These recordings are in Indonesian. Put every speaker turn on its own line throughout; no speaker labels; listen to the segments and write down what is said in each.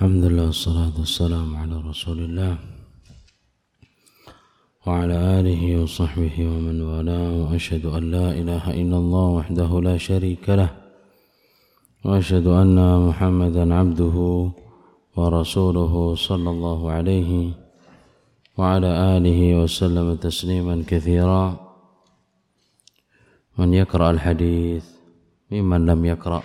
Alhamdulillah, wassalatu wassalamu ala rasulillah wa ala alihi wa sahbihi wa man wala, wa ashhadu an la ilaha illallah wahdahu la sharika lah wa ashhadu anna Muhammadan abduhu wa rasuluhu sallallahu alaihi wa ala alihi wa sallam tasliman katsira. Man yaqra al-hadith mimman lam yaqra.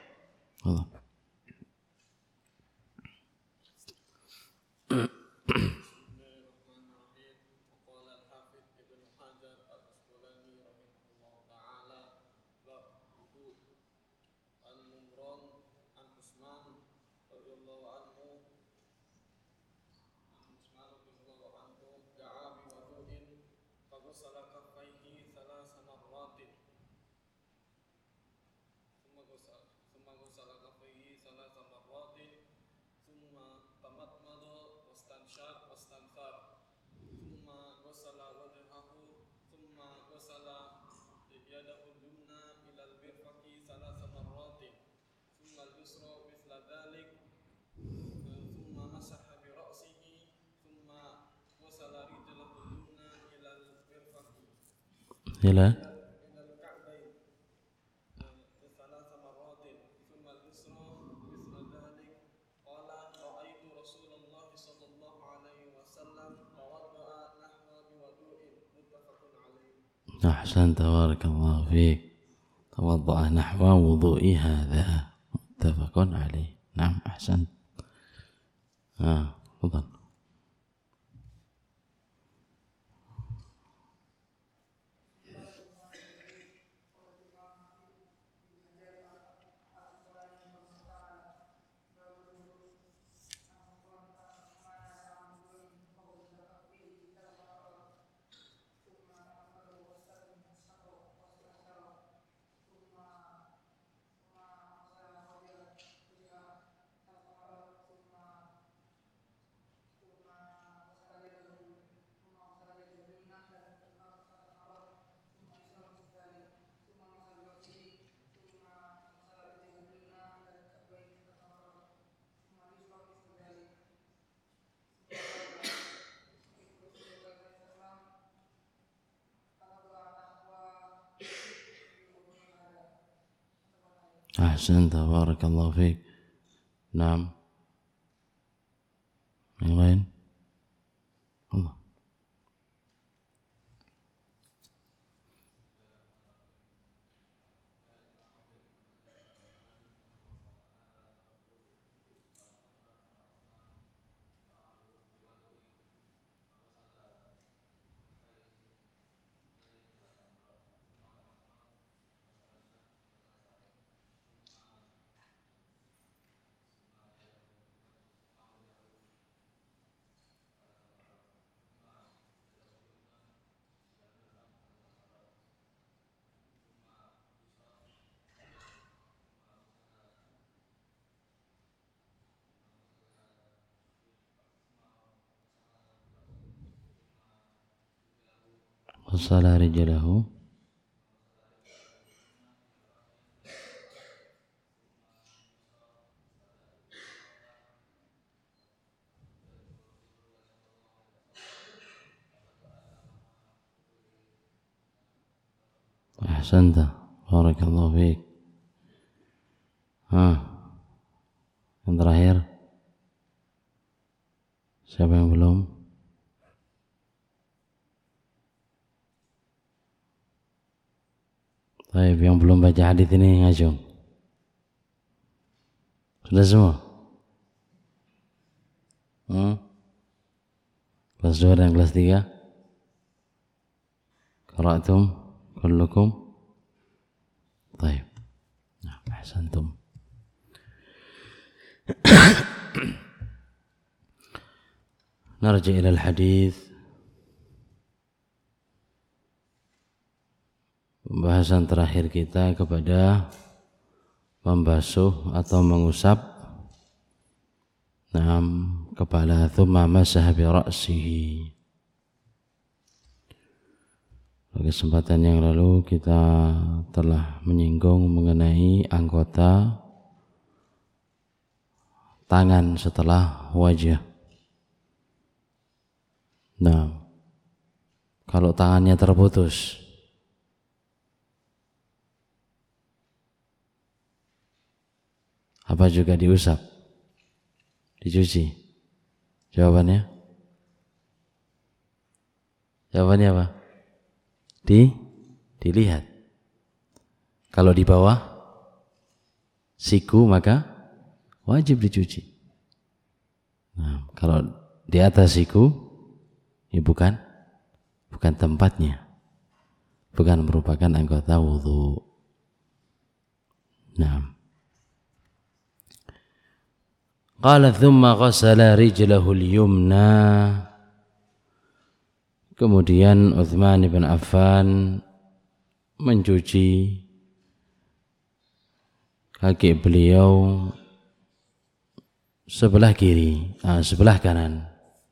Ila أحسنت بارك الله فيك. توضأ نحو وضوئي هذا متفق عليه. نعم أحسنت. تفضل. أحسنت بارك الله فيك. نعم yang lain. Allah. غسل رجله أحسنت بارك الله فيك. Yang terakhir, siapa yang belum? Baik, yang belum baca hadis ini ngajung. Sudah semua? Kelas 2 dan kelas 3? Qara'tum kullukum? Baik. Nah, ahsantum. Narji ila al-hadis. Pembahasan terakhir kita kepada membasuh atau mengusap kepala, thumma masaha bi ra'sihi. Pada kesempatan yang lalu kita telah menyinggung mengenai anggota tangan setelah wajah. Nah, kalau tangannya terputus, apa juga diusap, dicuci? Jawabannya apa? Dilihat. Kalau di bawah siku maka wajib dicuci. Nah, kalau di atas siku, ini bukan tempatnya, bukan merupakan anggota wudu. Nah, qala thumma ghasala rijlahu al-yumna. Kemudian Utsman bin Affan mencuci kaki beliau sebelah kiri, sebelah kanan.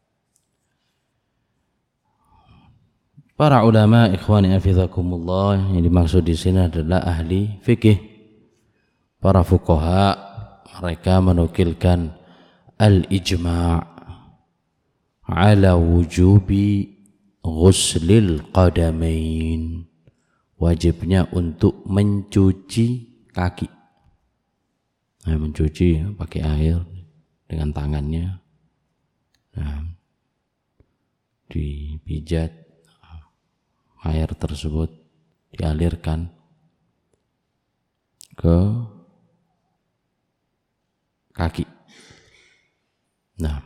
Para ulama ikhwani hafizakumullah, yang dimaksud di sini adalah ahli fikih, para fuqaha. Mereka menukilkan al-ijma' ala wujubi ghuslil qadamain, wajibnya untuk mencuci kaki. Nah, mencuci pakai air dengan tangannya, nah, dipijat, air tersebut dialirkan ke kaki. Nah,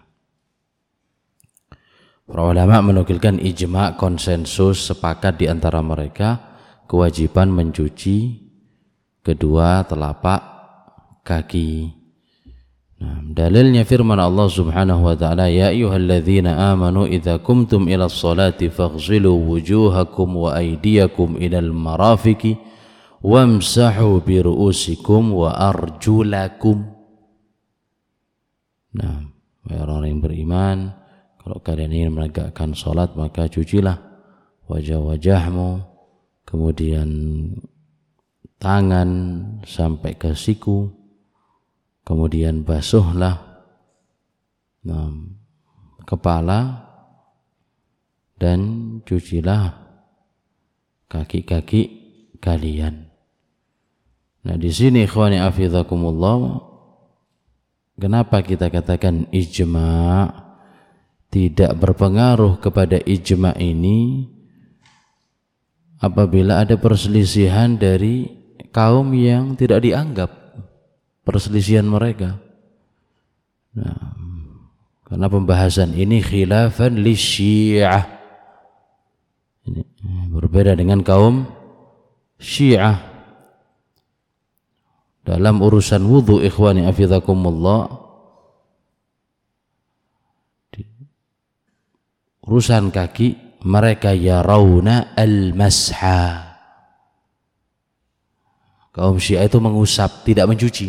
para ulama menukilkan ijma', konsensus, sepakat di antara mereka kewajiban mencuci kedua telapak kaki. Nah, dalilnya firman Allah Subhanahu wa taala, ya ayyuhalladzina amanu idza qumtum ilas salati faghsilu wujuhakum wa aydiyakum ilal marafiqi wamsahu bi ru'usikum wa arjulakum. Nah, orang yang beriman, kalau kalian ingin menegakkan salat maka cucilah wajah-wajahmu, kemudian tangan sampai ke siku, kemudian basuhlah kepala dan cucilah kaki-kaki kalian. Nah, di sini ikhwani hafizakumullah, kenapa kita katakan ijma' tidak berpengaruh kepada ijma' ini apabila ada perselisihan dari kaum yang tidak dianggap perselisihan mereka. Nah, karena pembahasan ini khilafan li Syiah, ini berbeda dengan kaum Syiah dalam urusan wudu. Ikhwani hafizakumullah, urusan kaki mereka yarawna al-masha. Kaum Syiah itu mengusap, tidak mencuci.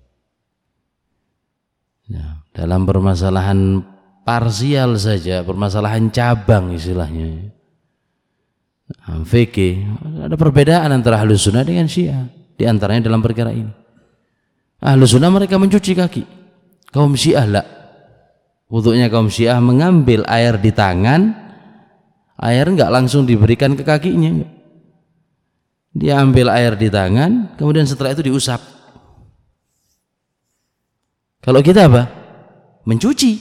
Nah, dalam permasalahan parsial saja, permasalahan cabang istilahnya, fikih, ada perbedaan antara Ahlus Sunnah dengan Syiah, di antaranya dalam perkara ini. Ahlus Sunnah mereka mencuci kaki, kaum Syiah lah. Wudunya kaum Syiah mengambil air di tangan, air enggak langsung diberikan ke kakinya, dia ambil air di tangan, kemudian setelah itu diusap. Kalau kita apa? Mencuci.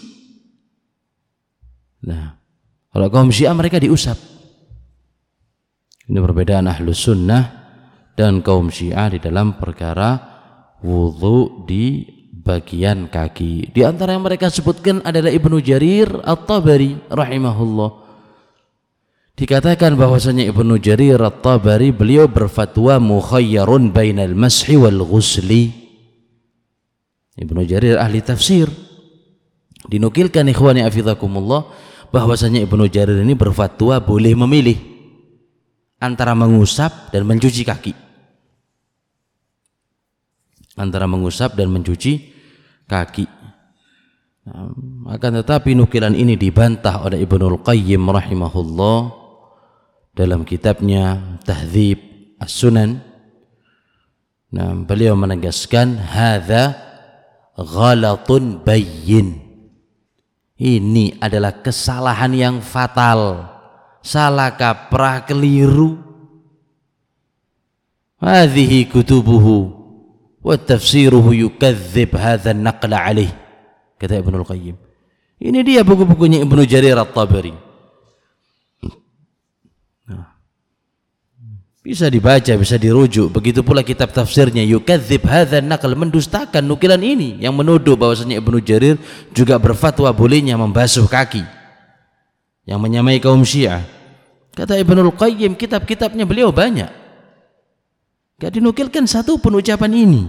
Nah, kalau kaum Syiah mereka diusap. Ini perbedaan Ahlus Sunnah dan kaum Syiah di dalam perkara wudu di bagian kaki. Di antara yang mereka sebutkan adalah Ibnu Jarir At-Tabari rahimahullah. Dikatakan bahwasanya Ibnu Jarir At-Tabari beliau berfatwa mukhayyarun bainal mashi wal ghusli. Ibnu Jarir ahli tafsir, dinukilkan ikhwani hafizakumullah bahwasanya Ibnu Jarir ini berfatwa boleh memilih antara mengusap dan mencuci kaki. Antara mengusap dan mencuci kaki. Akan tetapi nukilan ini dibantah oleh Ibnul Qayyim rahimahullah dalam kitabnya Tahdzib As-Sunan. Nah, beliau menegaskan hadza ghalatun bayyin. Ini adalah kesalahan yang fatal, salah kaprah, keliru. Hadhihi kutubuhu wa tafsiruhu yukadzib hadha an-naqla alaih, kata Ibnu Qayyim. Ini dia buku-bukunya Ibnu Jarir At-Tabari. Bisa dibaca, bisa dirujuk. Begitu pula kitab tafsirnya yukadzib hadzal naql, mendustakan nukilan ini, yang menuduh bahwasanya Ibnu Jarir juga berfatwa bolehnya membasuh kaki, yang menyamai kaum Syiah. Kata Ibnu Qayyim, kitab-kitabnya beliau banyak, gak dinukilkan satu pun ucapan ini.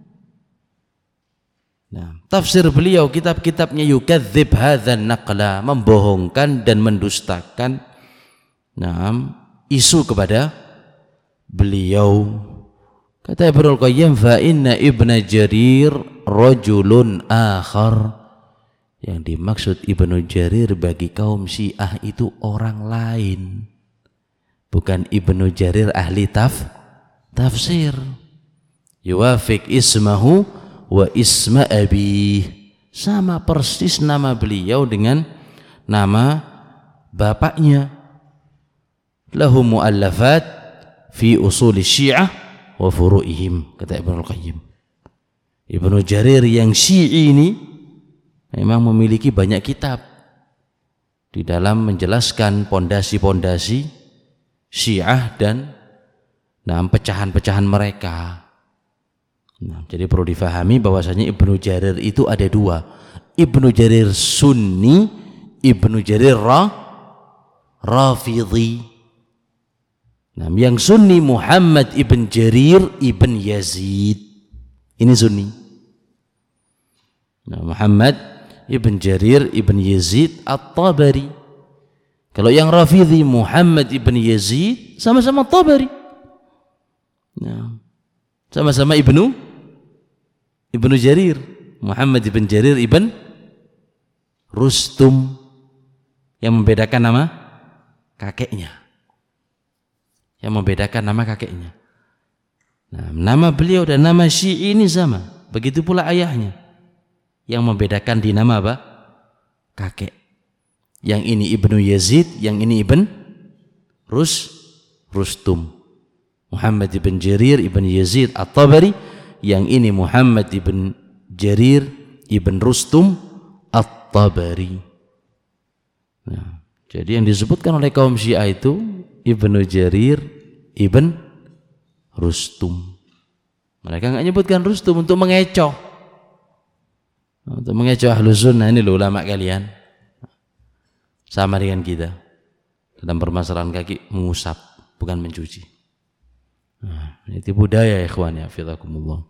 Nah, tafsir beliau, kitab-kitabnya yukadzib hadzal naqla, membohongkan dan mendustakan isu kepada beliau. Kata Ibnu Qayyim, fa inna Ibnu Jarir rajulun akhar. Yang dimaksud Ibnu Jarir bagi kaum Syiah itu orang lain, bukan Ibnu Jarir ahli tafsir. Yuwafiq ismahu wa isma abi, sama persis nama beliau dengan nama bapaknya. Lahu muallafat fi usul Syiah wa furu'ihim, kata Ibnu Qayyim. Ibnu Jarir yang Syi'i ini memang memiliki banyak kitab di dalam menjelaskan pondasi-pondasi Syiah dan pecahan-pecahan mereka. Jadi perlu difahami bahwasanya Ibnu Jarir itu ada dua, Ibnu Jarir Sunni, Ibnu Jarir Rafidhi. Yang Sunni Muhammad ibn Jarir ibn Yazid, ini Sunni. Muhammad ibn Jarir ibn Yazid At-Tabari. Kalau yang Rafidhi Muhammad ibn Yazid, sama-sama Tabari. Sama-sama Ibnu Jarir, Muhammad ibn Jarir ibn Rustum. Yang membedakan nama kakeknya. Nama beliau dan nama Syi'i ini sama, begitu pula ayahnya. Yang membedakan di nama apa? Kakek. Yang ini Ibnu Yazid, yang ini Ibn Rustum. Muhammad ibn Jarir ibn Yazid At-Tabari, yang ini Muhammad ibn Jarir ibn Rustum At-Tabari. Jadi yang disebutkan oleh kaum Syiah itu Ibnu Jarir ibn Rustum. Mereka enggak nyebutkan Rustum untuk mengecoh. Untuk mengecoh Ahlus Sunnah, ini loh ulama kalian. Sama dengan kita. Dalam permasalahan kaki mengusap, bukan mencuci. Itu budaya ikhwan ya, hafizakumullah.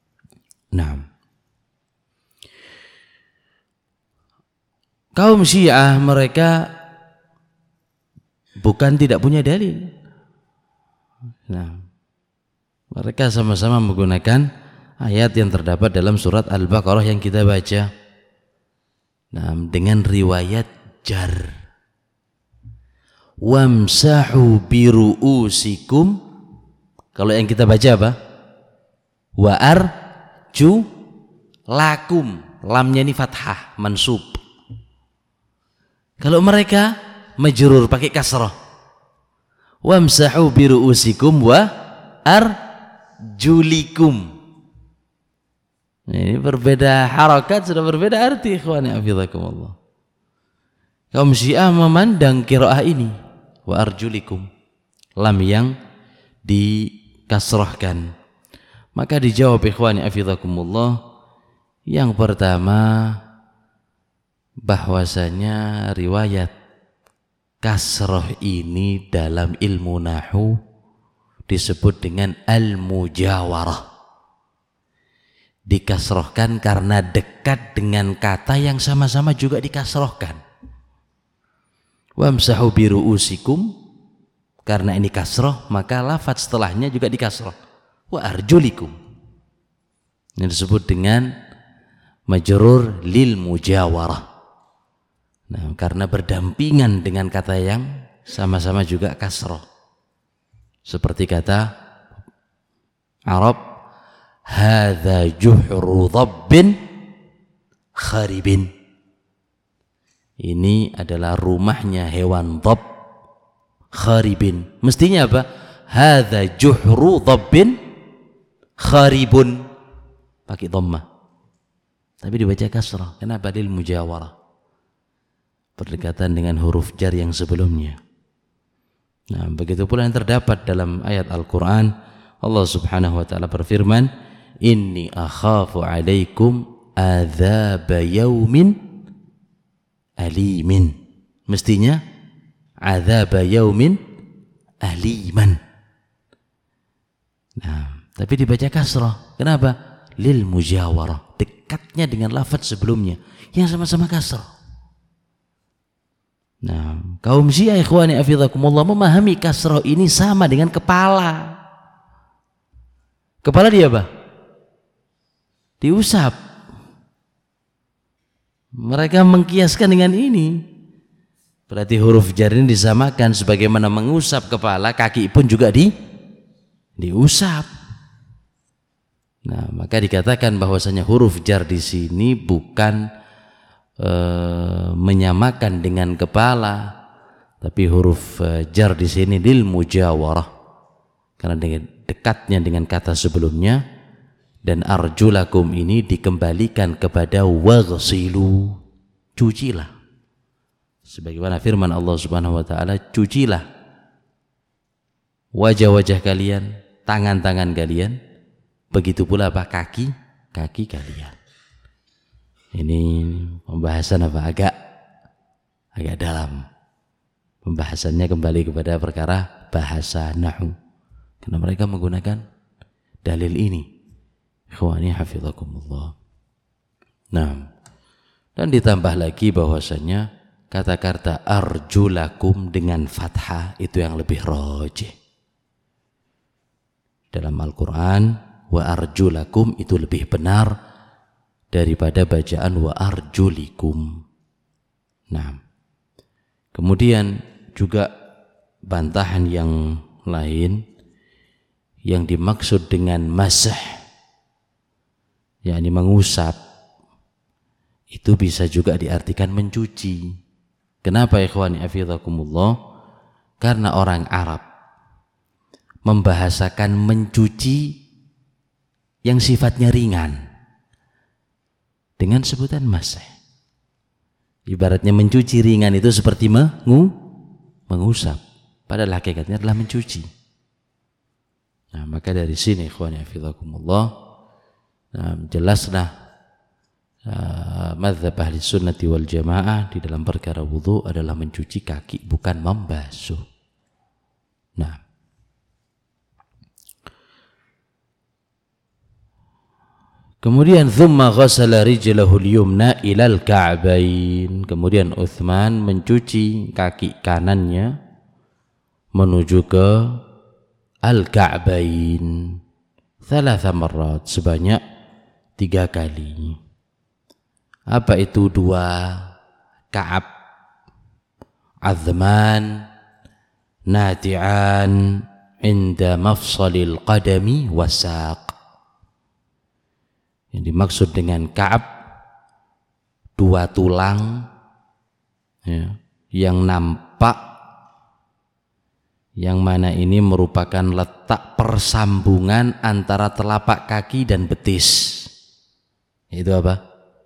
Kaum Syiah mereka bukan tidak punya dalil. Mereka sama-sama menggunakan ayat yang terdapat dalam surat Al-Baqarah yang kita baca. Dengan riwayat jar. Wamsahu biru'usikum. Kalau yang kita baca apa? Wa arju lakum. Lamnya ini fathah, mansub. Kalau mereka majrur pakai kasrah. Wamsahu biru'usikum wa arjulikum. Ini berbeda harakat, sudah berbeda arti, ikhwani hafizakumullah. Kaum Syiah memandang qiraah ini wa arjulikum, lam yang dikasrahkan. Maka dijawab ikhwani hafizakumullah, yang pertama bahwasanya riwayat kasrah ini dalam ilmu nahwu disebut dengan al-mujawarah. Dikasrahkan karena dekat dengan kata yang sama-sama juga dikasrahkan. Wamsahu biru'usikum, karena ini kasrah maka lafaz setelahnya juga dikasrah. Wa arjulikum, ini disebut dengan majrur lil mujawarah. Karena berdampingan dengan kata yang sama-sama juga kasrah. Seperti kata Arab, hadza juhru dhabbin kharibin. Ini adalah rumahnya hewan dhab kharibin. Mestinya apa? Hadza juhru dhabbin kharibun. Pakai dhammah. Tapi dibaca kasrah. Kenapa? Lil mujawarah. Berdekatan dengan huruf jar yang sebelumnya. Nah, begitu pula yang terdapat dalam ayat Al-Quran. Allah subhanahu wa ta'ala berfirman, inni akhafu alaikum adzaba yaumin alimin. Mestinya adzaba yaumin aliman. Nah, tapi dibaca kasrah. Kenapa? Lil mujawarah. Dekatnya dengan lafaz sebelumnya yang sama-sama kasrah. Nah, kaum Syiah ikhwani afizakumullah memahami kasrah ini sama dengan kepala. Kepala dia apa? Diusap. Mereka mengkiaskan dengan ini. Berarti huruf jar ini disamakan sebagaimana mengusap kepala, kaki pun juga diusap. Nah, maka dikatakan bahwasanya huruf jar di sini bukan menyamakan dengan kepala, tapi huruf jar di sini lil mujawarah karena dekatnya dengan kata sebelumnya. Dan arjulakum ini dikembalikan kepada waghsilu, cucilah, sebagaimana firman Allah subhanahu wa ta'ala, cucilah wajah-wajah kalian, tangan-tangan kalian, begitu pula apa? Kaki kalian. Ini pembahasan apa? Agak dalam. Pembahasannya kembali kepada perkara bahasa nahwu. Karena mereka menggunakan dalil ini. Ikhwani hafizakumullah. Nah, dan ditambah lagi bahwasanya kata-kata arjulakum dengan fathah itu yang lebih rajih. Dalam Al-Quran, wa arjulakum itu lebih benar daripada bacaan wa arjulikum. Nah, kemudian juga bantahan yang lain yang dimaksud dengan masah, yakni mengusap, itu bisa juga diartikan mencuci. Kenapa ikhwani afizakumullah? Karena orang Arab membahasakan mencuci yang sifatnya ringan dengan sebutan masah. Ibaratnya mencuci ringan itu seperti mengusap, padahal hakikatnya adalah mencuci. Nah, maka dari sini ikhwani hafizakumullah, jelaslah mazhab ahli sunnati wal jamaah di dalam perkara wudu adalah mencuci kaki, bukan membasuh. Nah, kemudian thumma ghassala rijlahu al-yumna ilal ka'bain. Kemudian Utsman mencuci kaki kanannya menuju ke al-ka'bain thalatha marrat, sebanyak 3 kali. Apa itu 2 ka'ab? Azman nati'an inda mafsalil qadami wasaq. Yang dimaksud dengan ka'ab 2 tulang ya, yang nampak, yang mana ini merupakan letak persambungan antara telapak kaki dan betis. Itu apa?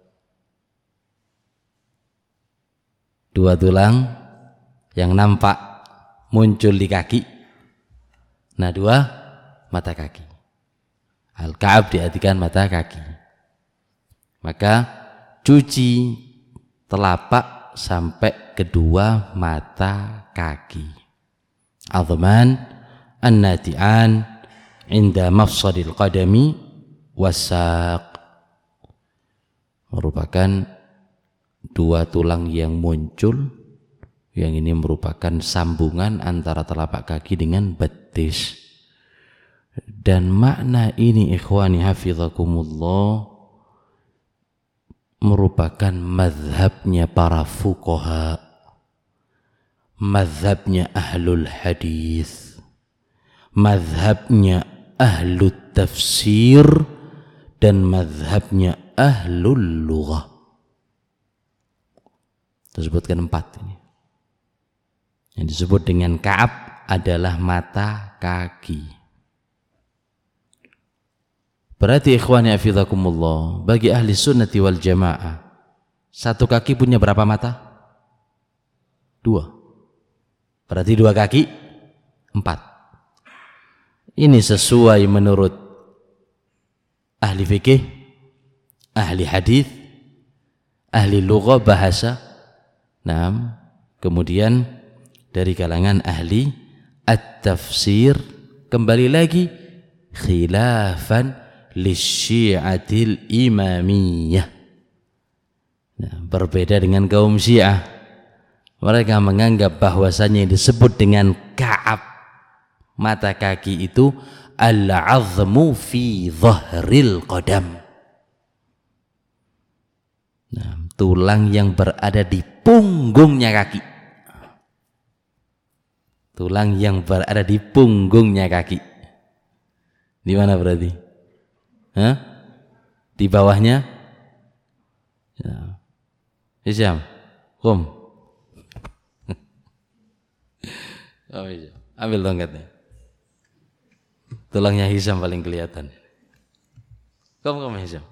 2 tulang yang nampak muncul di kaki. Nah, 2 mata kaki. Al-Ka'ab diartikan mata kaki. Maka cuci telapak sampai kedua mata kaki. Azman an-nati'an inda mafsadil qadami wasaq, merupakan 2 tulang yang muncul, yang ini merupakan sambungan antara telapak kaki dengan betis. Dan makna ini ikhwani hafizakumullah merupakan mazhabnya para fuqaha, mazhabnya ahlul hadis, mazhabnya ahlul tafsir, dan mazhabnya ahlul lughah. Disebutkan 4 ini. Yang disebut dengan Ka'ab adalah mata kaki. Berarti ikhwani hafizakumullah, bagi ahli sunnati wal jamaah, satu kaki punya berapa mata? 2. Berarti 2 kaki 4. Ini sesuai menurut ahli fikih, ahli hadis, ahli lughah bahasa. Nah, kemudian dari kalangan ahli at-tafsir, kembali lagi khilafan lisyi'atil imamiyah. Nah, berbeda dengan kaum Syiah. Mereka menganggap bahwasanya yang disebut dengan Ka'ab mata kaki itu al-'azmu fi dhahril qadam. Nah, tulang yang berada di punggungnya kaki. Tulang yang berada di punggungnya kaki. Di mana berarti? Hah? Di bawahnya? Ya. Hisham, kum. Oh, Hisham. Ambil tongkatnya. Tulangnya Hisham paling kelihatan. Kum Hisham.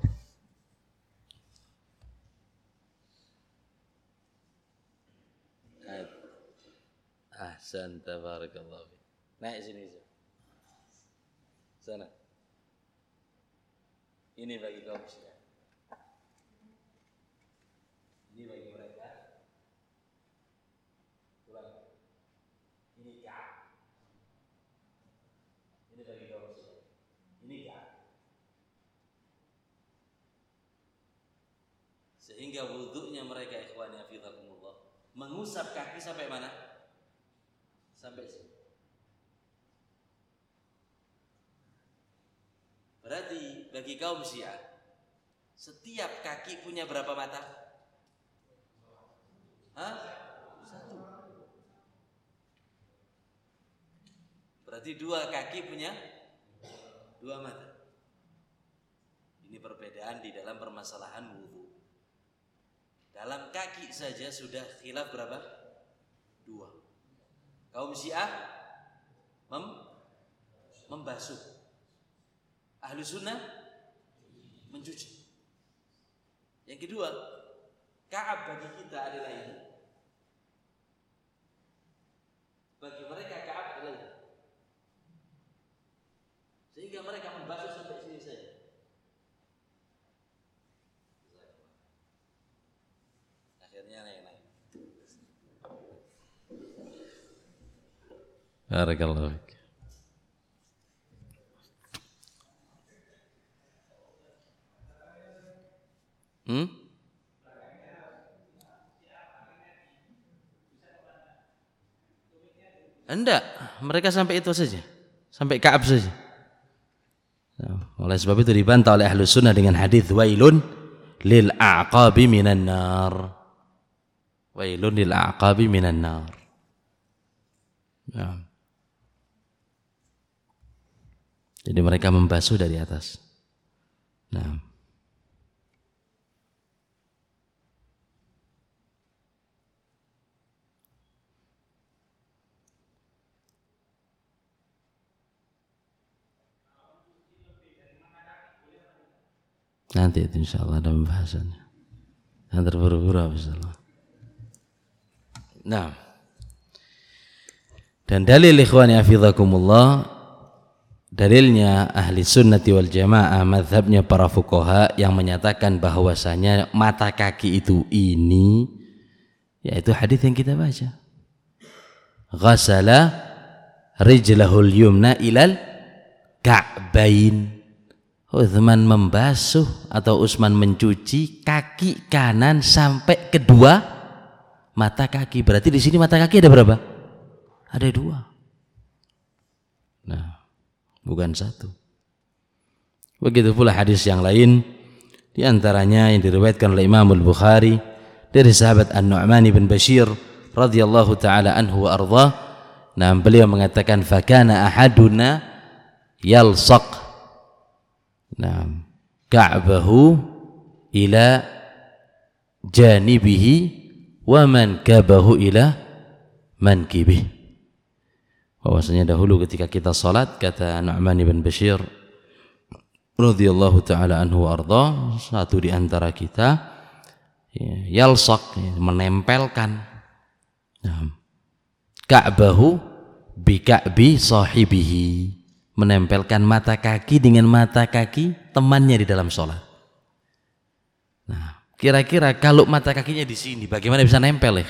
Ahsan, tabarakallah. Naik sini. Sana. Ini bagi kaum Syiah. Ini bagi mereka. Tulang. Ini Ka'ab. Ini bagi kaum Syiah. Ini Ka'ab. Sehingga wudunya mereka, ikhwani hafizakumullah, mengusap kaki sampai mana? Sampai sini. Berarti bagi kaum Syiah, setiap kaki punya berapa mata? Hah? 1. Berarti 2 kaki punya 2 mata. Ini perbedaan di dalam permasalahan wudu. Dalam kaki saja sudah khilaf berapa? 2. Kaum Syiah membasuh, ahlu sunnah mencuci. Yang kedua, Ka'ab bagi kita adalah ini. Bagi mereka Ka'ab adalah ini. Sehingga mereka membasuh sampai sini saja. Akhirnya naik. Barakallahu fiik. Enggak, mereka sampai itu saja, sampai Ka'ab saja. Oleh sebab itu dibantah oleh ahlu sunnah dengan hadis wailun lil a'qabi minan nar. Wailun lil a'qabi minan nar. Ya. Jadi mereka membasuh dari atas. Nah, nanti itu insyaallah ada pembahasannya. Yang terburu-buru insyaallah. Nah, dan dalil ikhwani hafizakumullah, dalilnya ahli sunnati wal jamaah, mazhabnya para fuqaha yang menyatakan bahwasanya mata kaki itu ini, yaitu hadis yang kita baca. Ghasala rijlahul yumna ilal ka'bain. Utsman membasuh atau Utsman mencuci kaki kanan sampai kedua mata kaki. Berarti di sini mata kaki ada berapa? Ada 2. Nah, bukan 1. Begitu pula hadis yang lain, di antaranya yang diriwayatkan oleh Imam Al-Bukhari dari sahabat An-Nu'man bin Bashir radhiyallahu taala anhu wa ardhah. Nah, beliau mengatakan fakana ahaduna yalsaq ka'bahu ila janibihi wa mankabahu ila mankibih. Bahwasanya dahulu ketika kita salat, kata Nu'man bin Bashir radhiyallahu taala anhu arda, satu di antara kita yalsaq, menempelkan ka'bahu bi ka'bi sahibihi, menempelkan mata kaki dengan mata kaki temannya di dalam salat. Nah, kira-kira kalau mata kakinya di sini bagaimana bisa nempel ya?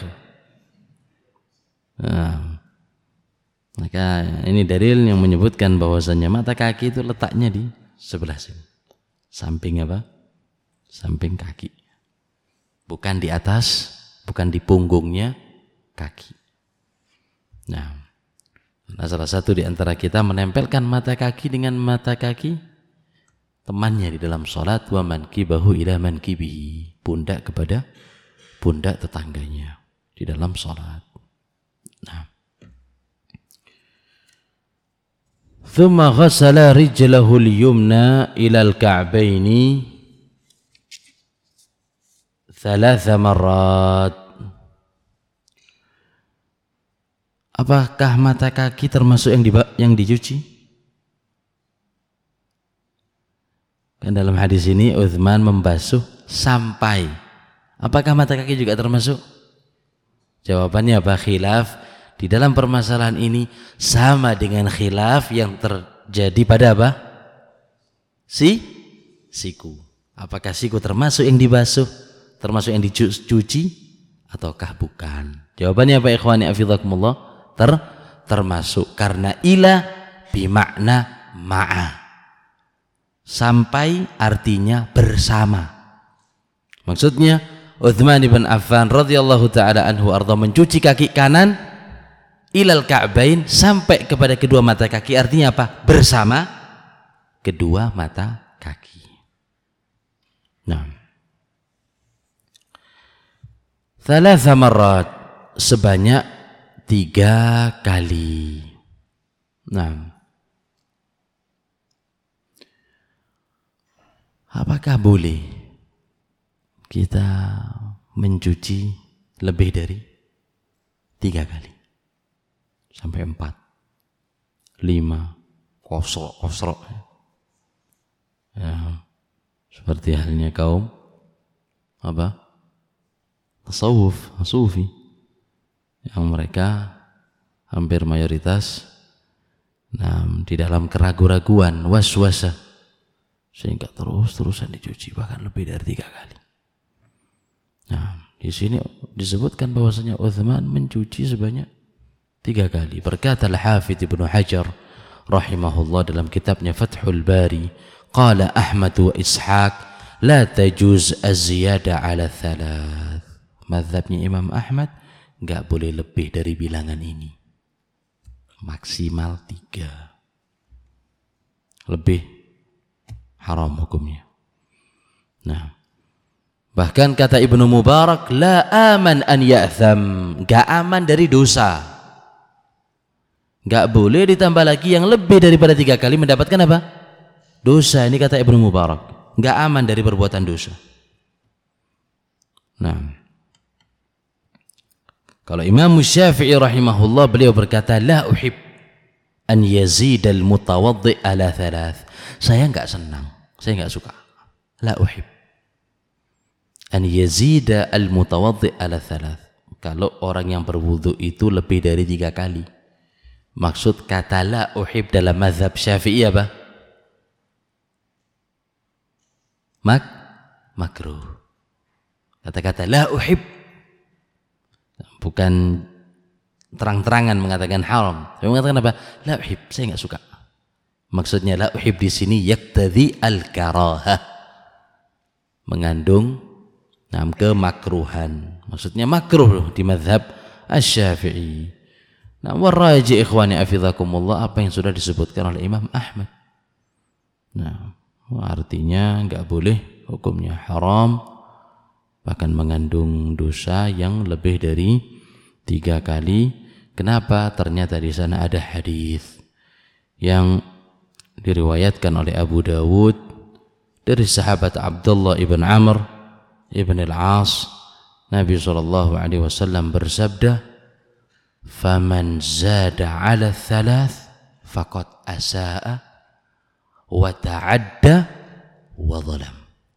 Nah, maka ini dalil yang menyebutkan bahwasanya mata kaki itu letaknya di sebelah sini. Samping apa? Samping kaki. Bukan di atas, bukan di punggungnya kaki. Nah, salah satu di antara kita menempelkan mata kaki dengan mata kaki temannya di dalam sholat, wa mankibahu ila mankibihi, pundak kepada pundak tetangganya di dalam sholat. Nah, thumma ghasala rijlahu al-yumna ila al-ka'baini thalatha marrat. Apakah mata kaki termasuk yang dicuci? Kan dalam hadis ini Uthman membasuh sampai. Apakah mata kaki juga termasuk? Jawabannya apa? Khilaf di dalam permasalahan ini sama dengan khilaf yang terjadi pada apa? Siku. Apakah siku termasuk yang dibasuh, termasuk yang dicuci, ataukah bukan? Jawabannya apa ikhwani afizakumullah? Termasuk, karena ila bimakna ma'a, sampai artinya bersama. Maksudnya Uthman bin Affan radhiyallahu taala anhu arda mencuci kaki kanan ilal ka'bain, sampai kepada kedua mata kaki, artinya apa? Bersama kedua mata kaki. Nah, thalatha marrat, sebanyak 3 kali. Nah, apakah boleh kita mencuci lebih dari 3 kali? Sampai 4, 5, kosrok. Ya, seperti halnya kaum apa? Tasawuf, sufi, yang mereka hampir mayoritas di dalam keraguan-raguan, waswasa, sehingga terus-terusan dicuci bahkan lebih dari 3 kali. Nah, di sini disebutkan bahwasanya Uthman mencuci sebanyak 3 kali. Berkata Al-Hafidz Ibnu Hajar rahimahullah dalam kitabnya Fathul Bari, qala Ahmad wa Ishaq la tajuz az-ziyada ala 3. Mazhabnya Imam Ahmad, enggak boleh lebih dari bilangan ini, maksimal 3. Lebih haram hukumnya. Nah, bahkan kata Ibnu Mubarak, la aman an ya'tham, enggak aman dari dosa. Enggak boleh ditambah lagi yang lebih daripada 3 kali mendapatkan apa? Dosa. Ini kata Ibnu Mubarak, enggak aman dari perbuatan dosa. Nah, kalau Imam Syafi'i rahimahullah, beliau berkata, la uhib an yazid al-mutawaddi ala 3. Saya enggak senang, saya enggak suka. La uhib an yazid al-mutawaddi ala 3. Kalau orang yang berwudu itu lebih dari 3 kali. Maksud kata la uhib dalam mazhab Syafi'i apa? Makruh. Kata-kata la uhib bukan terang-terangan mengatakan haram, tapi mengatakan apa? La uhib, saya enggak suka. Maksudnya la uhib di sini yaqtadhi al-karahah, mengandung kemakruhan. Maksudnya makruh di mazhab Asy-Syafi'i. Nah, waraji ikhwani afizakumullah, apa yang sudah disebutkan oleh Imam Ahmad. Nah, artinya enggak boleh, hukumnya haram, bahkan mengandung dosa yang lebih dari 3 kali. Kenapa? Ternyata di sana ada hadis yang diriwayatkan oleh Abu Dawud dari sahabat Abdullah ibn Amr ibn al-As Nabi SAW bersabda, "Faman zada 'ala thalath faqad asa'a wa ta'adda wa zalam."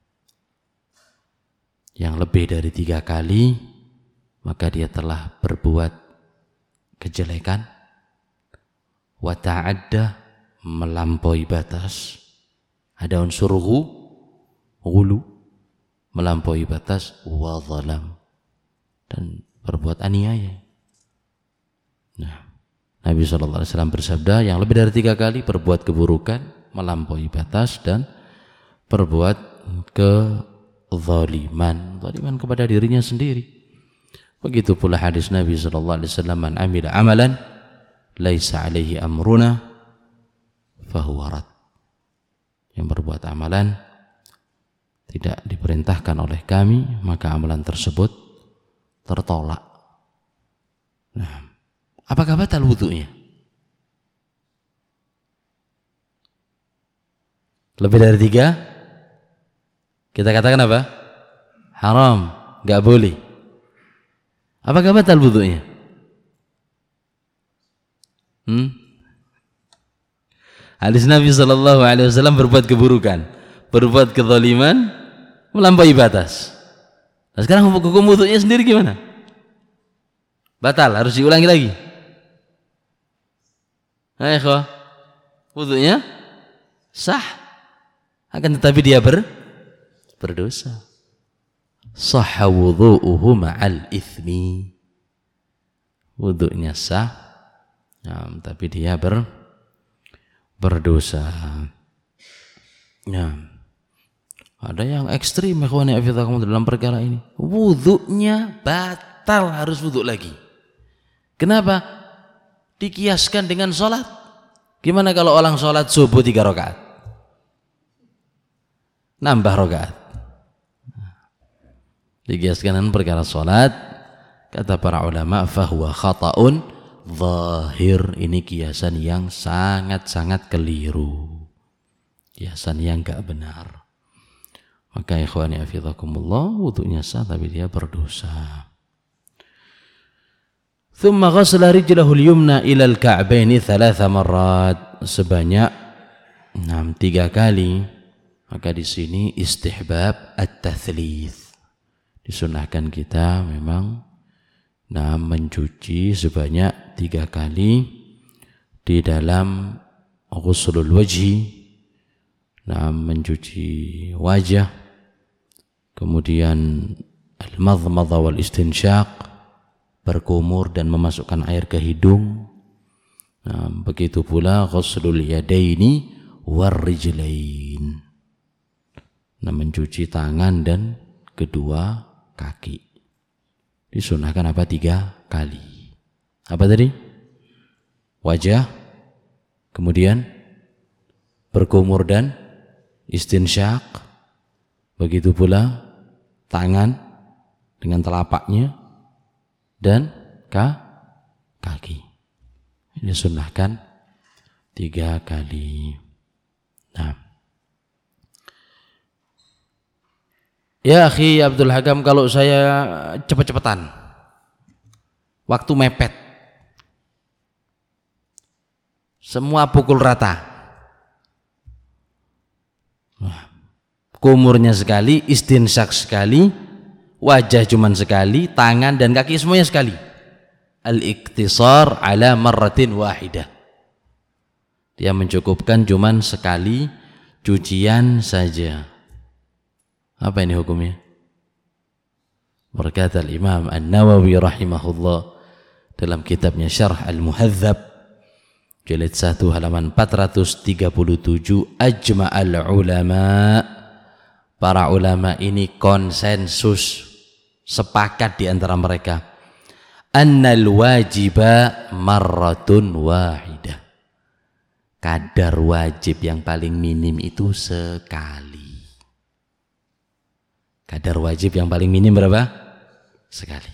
Yang lebih dari 3 kali maka dia telah berbuat kejelekan, wa ta'adda, melampaui batas, ada unsur ghulu, melampaui batas, wa zalam, dan berbuat aniaya. Nah, Nabi SAW bersabda, yang lebih dari 3 kali berbuat keburukan, melampaui batas, dan berbuat kezaliman kepada dirinya sendiri. Begitu pula hadis Nabi SAW, "Man amila amalan laisa alaihi amruna fahuwa rad." Yang berbuat amalan tidak diperintahkan oleh kami, maka amalan tersebut tertolak. Nah, apakah batal wudunya? Lebih dari 3? Kita katakan apa? Haram, gak boleh. Apakah batal wudunya? Hadis Nabi SAW berbuat keburukan, berbuat kezaliman, melampaui batas. Nah, sekarang hukum wudunya sendiri gimana? Batal, harus diulangi lagi. Ayo, wudunya sah, akan tetapi dia berdosa. Sahha wudu'uhu ma'al ithmi. Wudunya sah, tapi dia berdosa. Nah, ada yang ekstrim ikhwani fillah dalam perkara ini. Wudunya batal, harus wudu lagi. Kenapa? Dikiaskan dengan sholat. Gimana kalau orang sholat subuh 3 rakaat? Nambah rakaat. Dikiaskan dengan perkara sholat, kata para ulama, fahuwa khata'un zahir. Ini kiasan yang sangat-sangat keliru, kiasan yang gak benar. Maka ikhwani afidakumullah, wudunya sah tapi dia berdosa. Thumma ghasala rijlahul yumna ilal ka'baini 3 marrat, sebanyak 3 kali. Maka di sini istihbab at-tathlits, disunahkan kita memang mencuci sebanyak 3 kali di dalam ghuslul wajhi, mencuci wajah, kemudian al-madmadha wal istinsyaq, berkumur dan memasukkan air ke hidung. Begitu pula ghuslul yadaini war rijlain, mencuci tangan dan kedua kaki. Disunahkan apa? 3 kali. Apa tadi? Wajah, kemudian berkumur dan istinsyaq, begitu pula tangan dengan telapaknya dan kaki. Ini disunahkan 3 kali. Ya akhi Abdul Hakam, kalau saya cepet-cepetan, waktu mepet, semua pukul rata, kumurnya sekali, istinsyak sekali, wajah cuman sekali, tangan dan kaki semuanya sekali. Al-iktisar ala marratin wahidah, dia mencukupkan cuman sekali cucian saja. Apa ini hukumnya? Berkata Imam An-Nawawi rahimahullah dalam kitabnya Syarh Al-Muhadzab jilid 1 halaman 437, ajma'al ulama, para ulama ini konsensus, sepakat di antara mereka, annal wajiba marratun wahidah, kadar wajib yang paling minim itu sekali. Kadar wajib yang paling minim berapa? Sekali.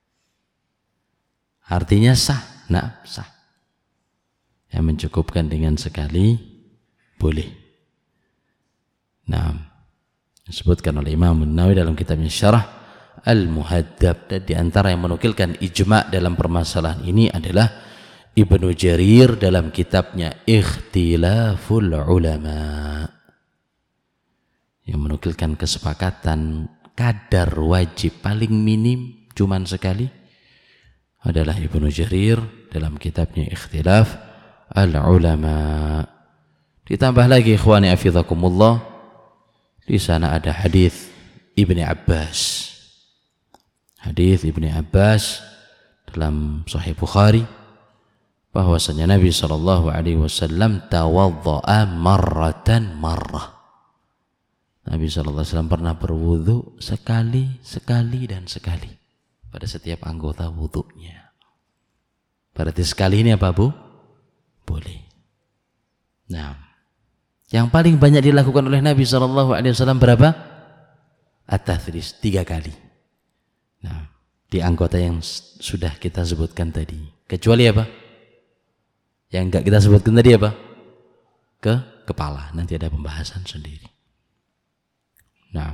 Artinya sah, sah. Yang mencukupkan dengan sekali boleh. Disebutkan oleh Imam An-Nawawi dalam kitabnya Syarah Al-Muhaddab. Dan di antara yang menukilkan ijma' dalam permasalahan ini adalah Ibnu Jarir dalam kitabnya Ikhtilaful Ulama, yang menukilkan kesepakatan kadar wajib paling minim cuman sekali adalah Ibnu Jarir dalam kitabnya Ikhtilaf Al-Ulama. Ditambah lagi ikhwani afizakumullah, di sana ada hadis Ibni Abbas. Hadis Ibni Abbas dalam Sahih Bukhari bahwasanya Nabi SAW tawadda'a marratan marrah. Nabi SAW pernah berwudu sekali dan sekali pada setiap anggota wudunya. Berarti sekali ini apa, Bu? Boleh. Nah, yang paling banyak dilakukan oleh Nabi SAW berapa? At-tathlis, 3 kali. Nah, di anggota yang sudah kita sebutkan tadi. Kecuali apa? Yang enggak kita sebutkan tadi apa? Kepala. Nanti ada pembahasan sendiri. Nah,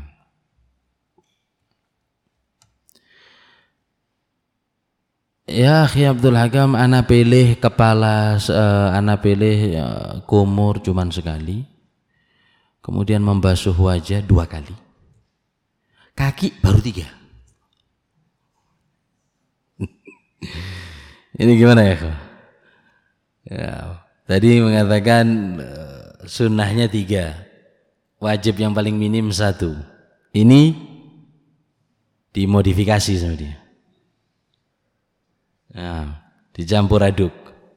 ya Akhi Abdul Hakam, ana pilih kepala, ana pilih kumur cuman sekali, kemudian membasuh wajah 2 kali, kaki baru 3. Ini gimana ya? Ya, tadi mengatakan sunnahnya 3. Wajib yang paling minim 1. Ini dimodifikasi sama dia. Nah, dicampur aduk.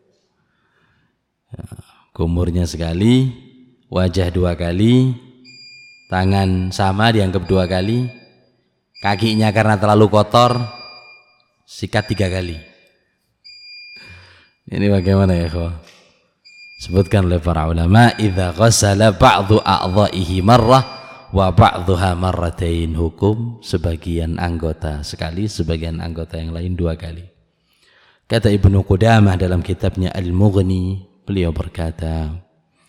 Kumurnya sekali, wajah 2 kali, tangan sama dianggap 2 kali, kakinya karena terlalu kotor sikat 3 kali. Ini bagaimana ya ikhwah? Sebutkan oleh para ulama, idza ghassala ba'dhu a'dha'ihi marrah wa ba'dhuha marratain, hukum sebagian anggota sekali, sebagian anggota yang lain 2 kali. Kata Ibnu Qudamah dalam kitabnya Al-Mughni, beliau berkata,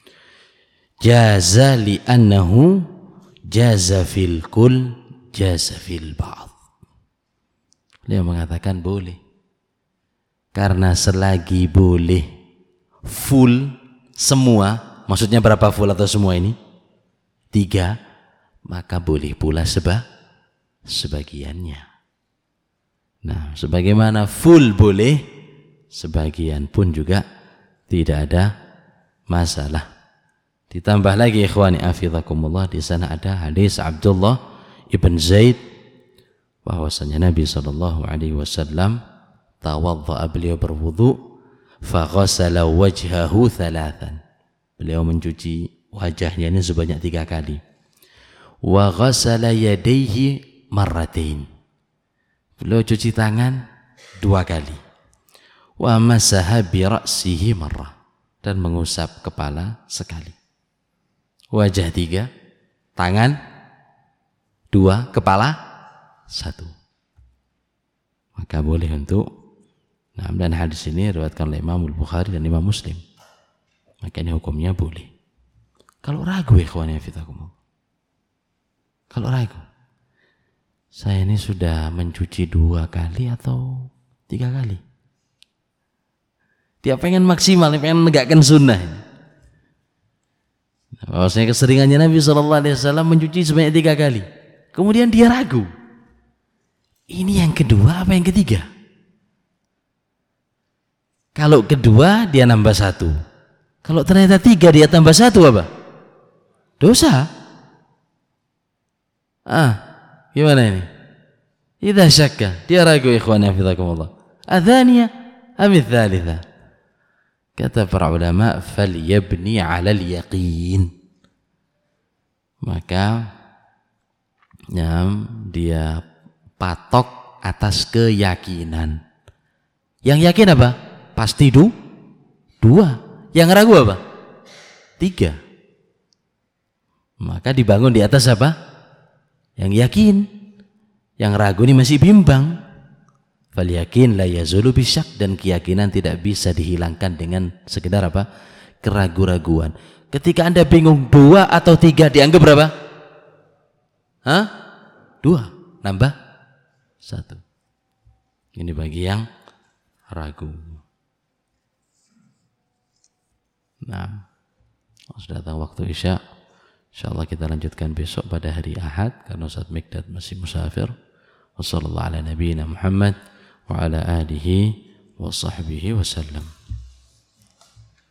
jaza li'annahu jaza fil kul jaza fil ba'd. Beliau mengatakan boleh, karena selagi boleh full semua, maksudnya berapa full atau semua ini? 3, maka boleh pula sebagiannya. Nah, sebagaimana full boleh, sebagian pun juga tidak ada masalah. Ditambah lagi ikhwani afizakumullah, di sana ada hadis Abdullah ibn Zaid bahwasanya Nabi SAW tawadda'a, beliau berwudu, faghasala wajhahu 3. Beliau mencuci wajahnya ini sebanyak 3 kali. Wa ghasala yadayhi marratain. Beliau cuci tangan 2 kali. Wa masaha bi ra'sihi marrah, dan mengusap kepala sekali. Wajah 3, tangan 2, kepala 1. Maka boleh untuk, nah, dan hadis ini diriwayatkan oleh Imam Al-Bukhari dan Imam Muslim. Maka ini hukumnya boleh. Kalau ragu ikhwani fillah, kalau ragu, saya ini sudah mencuci 2 kali atau 3 kali, dia pengen maksimal, dia pengen menegakkan sunnah. Bahwasanya keseringannya Nabi SAW mencuci sebanyak 3 kali. Kemudian dia ragu, ini yang kedua apa yang ketiga? Kalau kedua dia nambah 1. Kalau ternyata 3 dia tambah 1 apa? Dosa. Gimana ini? Idza syakka, dia ragu ikhwani hafizakumullah. Adzaniya am ats-tsalitsah? Kata para ulama, falyabni 'ala al-yaqin. Maka ya, dia patok atas keyakinan. Yang yakin apa? Pasti 2. Yang ragu apa? 3. Maka dibangun di atas apa? Yang yakin. Yang ragu ini masih bimbang. Fal yakin la yazulu bisyak, dan keyakinan tidak bisa dihilangkan dengan sekedar apa? Keraguan-raguan. Ketika Anda bingung 2 atau 3, dianggap berapa? 2. Nambah 1. Ini bagi yang ragu. Nah, sudah datang waktu Isya. InsyaAllah kita lanjutkan besok pada hari Ahad karena Ustaz Mikdad masih musafir. Wassallallahu ala nabiyyina Muhammad wa ala alihi wa sahbihi wasallam.